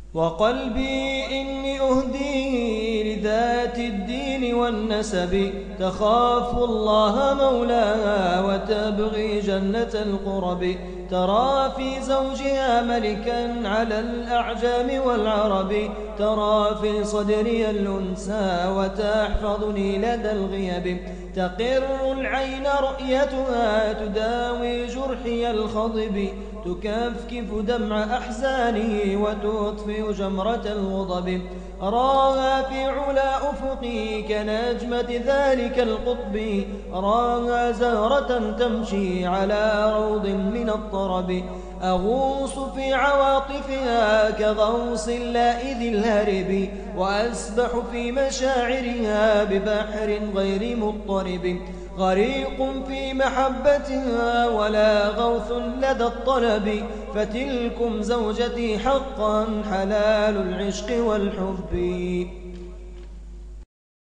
وقلبي إني أهديه لذات الدين والنسب، تخاف الله مولاها وتبغي جنة القرب، ترى في زوجها ملكا على الأعجام والعرب، ترى في صدري الأنسى وتحفظني لدى الغيب، تقر العين رؤيتها تداوي جرحي الخضب، تكفكف دمع أحزانه وتطفئ جمرة الغضب، أراها في علا أفقي كنجمة ذلك القطب، أراها زهرة تمشي على روض من الطرب، أغوص في عواطفها كغوص اللائذ الهرب، وأسبح في مشاعرها ببحر غير مضطرب، غريق في محبتها ولا غوث لدى الطلب، فتلكم زوجتي حقا حلال العشق والحب.